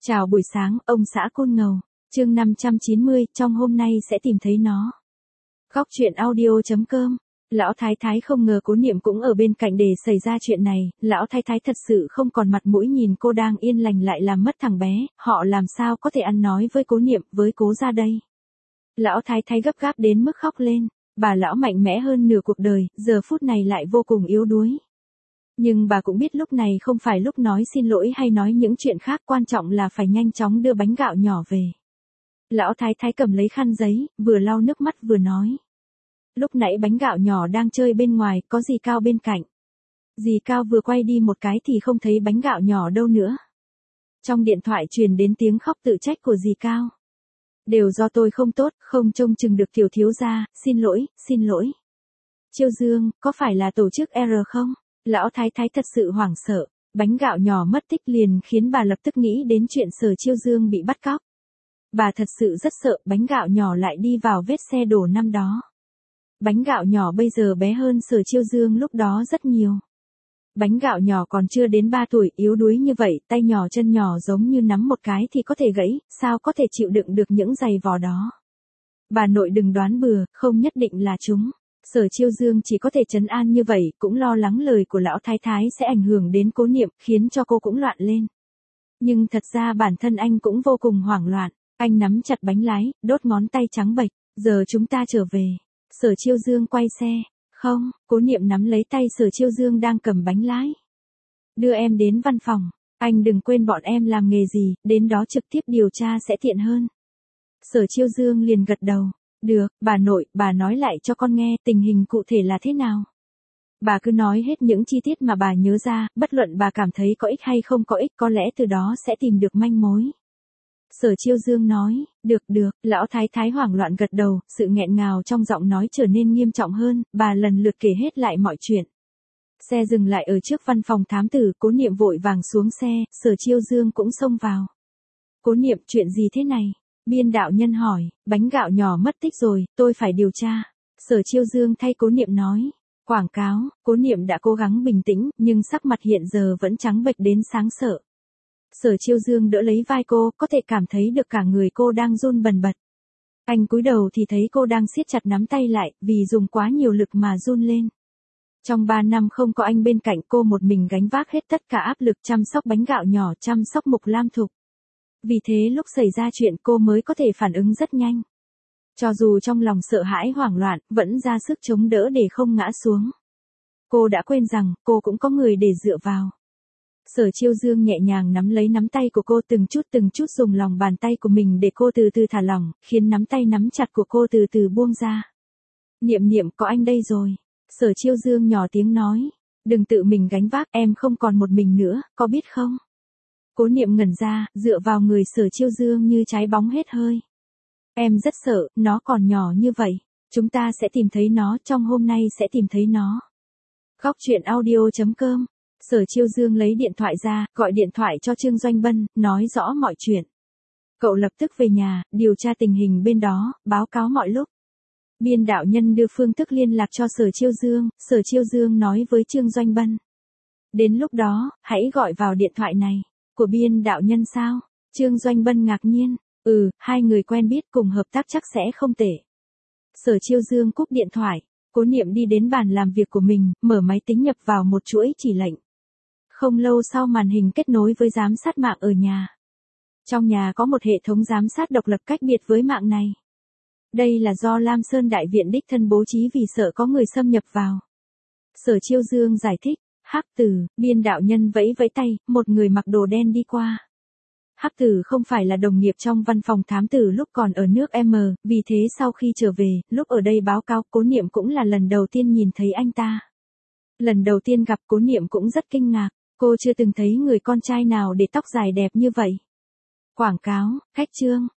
Chào buổi sáng, ông xã Côn Ngầu. Chương 590, trong hôm nay sẽ tìm thấy nó. Góc truyện audio.com. Lão Thái Thái không ngờ Cố Niệm cũng ở bên cạnh để xảy ra chuyện này, Lão Thái Thái thật sự không còn mặt mũi nhìn cô đang yên lành lại làm mất thằng bé, họ làm sao có thể ăn nói với Cố Niệm, với Cố gia đây. Lão Thái Thái gấp gáp đến mức khóc lên, bà lão mạnh mẽ hơn nửa cuộc đời, giờ phút này lại vô cùng yếu đuối. Nhưng bà cũng biết lúc này không phải lúc nói xin lỗi hay nói những chuyện khác, quan trọng là phải nhanh chóng đưa bánh gạo nhỏ về. Lão Thái Thái cầm lấy khăn giấy, vừa lau nước mắt vừa nói. Lúc nãy bánh gạo nhỏ đang chơi bên ngoài, có dì Cao bên cạnh. Dì Cao vừa quay đi một cái thì không thấy bánh gạo nhỏ đâu nữa. Trong điện thoại truyền đến tiếng khóc tự trách của dì Cao. Đều do tôi không tốt, không trông chừng được tiểu thiếu gia, xin lỗi, xin lỗi. Chiêu Dương, có phải là tổ chức R không? Lão Thái Thái thật sự hoảng sợ, bánh gạo nhỏ mất tích liền khiến bà lập tức nghĩ đến chuyện Sở Chiêu Dương bị bắt cóc. Bà thật sự rất sợ bánh gạo nhỏ lại đi vào vết xe đổ năm đó. Bánh gạo nhỏ bây giờ bé hơn Sở Chiêu Dương lúc đó rất nhiều. Bánh gạo nhỏ còn chưa đến 3 tuổi, yếu đuối như vậy, tay nhỏ chân nhỏ giống như nắm một cái thì có thể gãy, sao có thể chịu đựng được những giày vò đó. Bà nội đừng đoán bừa, không nhất định là chúng. Sở Chiêu Dương chỉ có thể trấn an như vậy, cũng lo lắng lời của Lão Thái Thái sẽ ảnh hưởng đến Cố Niệm, khiến cho cô cũng loạn lên. Nhưng thật ra bản thân anh cũng vô cùng hoảng loạn, anh nắm chặt bánh lái, đốt ngón tay trắng bệch, giờ chúng ta trở về. Sở Chiêu Dương quay xe, không, Cố Niệm nắm lấy tay Sở Chiêu Dương đang cầm bánh lái. Đưa em đến văn phòng, anh đừng quên bọn em làm nghề gì, đến đó trực tiếp điều tra sẽ tiện hơn. Sở Chiêu Dương liền gật đầu. Được, bà nội, bà nói lại cho con nghe tình hình cụ thể là thế nào. Bà cứ nói hết những chi tiết mà bà nhớ ra, bất luận bà cảm thấy có ích hay không có ích, có lẽ từ đó sẽ tìm được manh mối. Sở Chiêu Dương nói, được, Lão Thái Thái hoảng loạn gật đầu, sự nghẹn ngào trong giọng nói trở nên nghiêm trọng hơn, bà lần lượt kể hết lại mọi chuyện. Xe dừng lại ở trước văn phòng thám tử, Cố Niệm vội vàng xuống xe, Sở Chiêu Dương cũng xông vào. Cố Niệm, chuyện gì thế này? Biên đạo nhân hỏi, bánh gạo nhỏ mất tích rồi, tôi phải điều tra. Sở Chiêu Dương thay Cố Niệm nói. Quảng cáo, Cố Niệm đã cố gắng bình tĩnh, nhưng sắc mặt hiện giờ vẫn trắng bệch đến sáng sợ. Sở Chiêu Dương đỡ lấy vai cô, có thể cảm thấy được cả người cô đang run bần bật. Anh cúi đầu thì thấy cô đang siết chặt nắm tay lại, vì dùng quá nhiều lực mà run lên. Trong 3 năm không có anh bên cạnh, cô một mình gánh vác hết tất cả áp lực chăm sóc bánh gạo nhỏ, chăm sóc Mục Lam Thục. Vì thế lúc xảy ra chuyện cô mới có thể phản ứng rất nhanh. Cho dù trong lòng sợ hãi hoảng loạn, vẫn ra sức chống đỡ để không ngã xuống. Cô đã quên rằng, cô cũng có người để dựa vào. Sở Chiêu Dương nhẹ nhàng nắm lấy nắm tay của cô, từng chút dùng lòng bàn tay của mình để cô từ từ thả lỏng, khiến nắm tay nắm chặt của cô từ từ buông ra. Niệm Niệm, có anh đây rồi. Sở Chiêu Dương nhỏ tiếng nói. Đừng tự mình gánh vác, em không còn một mình nữa, có biết không? Cố Niệm ngẩn ra, dựa vào người Sở Chiêu Dương như trái bóng hết hơi. Em rất sợ, nó còn nhỏ như vậy. Chúng ta sẽ tìm thấy nó, trong hôm nay sẽ tìm thấy nó. Góc truyện audio.com. Sở Chiêu Dương lấy điện thoại ra, gọi điện thoại cho Trương Doanh Bân, nói rõ mọi chuyện. Cậu lập tức về nhà, điều tra tình hình bên đó, báo cáo mọi lúc. Biên đạo nhân đưa phương thức liên lạc cho Sở Chiêu Dương nói với Trương Doanh Bân. Đến lúc đó, hãy gọi vào điện thoại này. Của biên đạo nhân sao? Trương Doanh Bân ngạc nhiên. Hai người quen biết cùng hợp tác chắc sẽ không tệ. Sở Chiêu Dương cúp điện thoại. Cố Niệm đi đến bàn làm việc của mình, mở máy tính nhập vào một chuỗi chỉ lệnh. Không lâu sau màn hình kết nối với giám sát mạng ở nhà. Trong nhà có một hệ thống giám sát độc lập cách biệt với mạng này. Đây là do Lam Sơn Đại Viện đích thân bố trí vì sợ có người xâm nhập vào. Sở Chiêu Dương giải thích. Hắc Tử, biên đạo nhân vẫy vẫy tay, một người mặc đồ đen đi qua. Hắc Tử không phải là đồng nghiệp trong văn phòng thám tử lúc còn ở nước M, vì thế sau khi trở về, lúc ở đây báo cáo, Cố Niệm cũng là lần đầu tiên nhìn thấy anh ta. Lần đầu tiên gặp, Cố Niệm cũng rất kinh ngạc, cô chưa từng thấy người con trai nào để tóc dài đẹp như vậy. Quảng cáo, khách trương,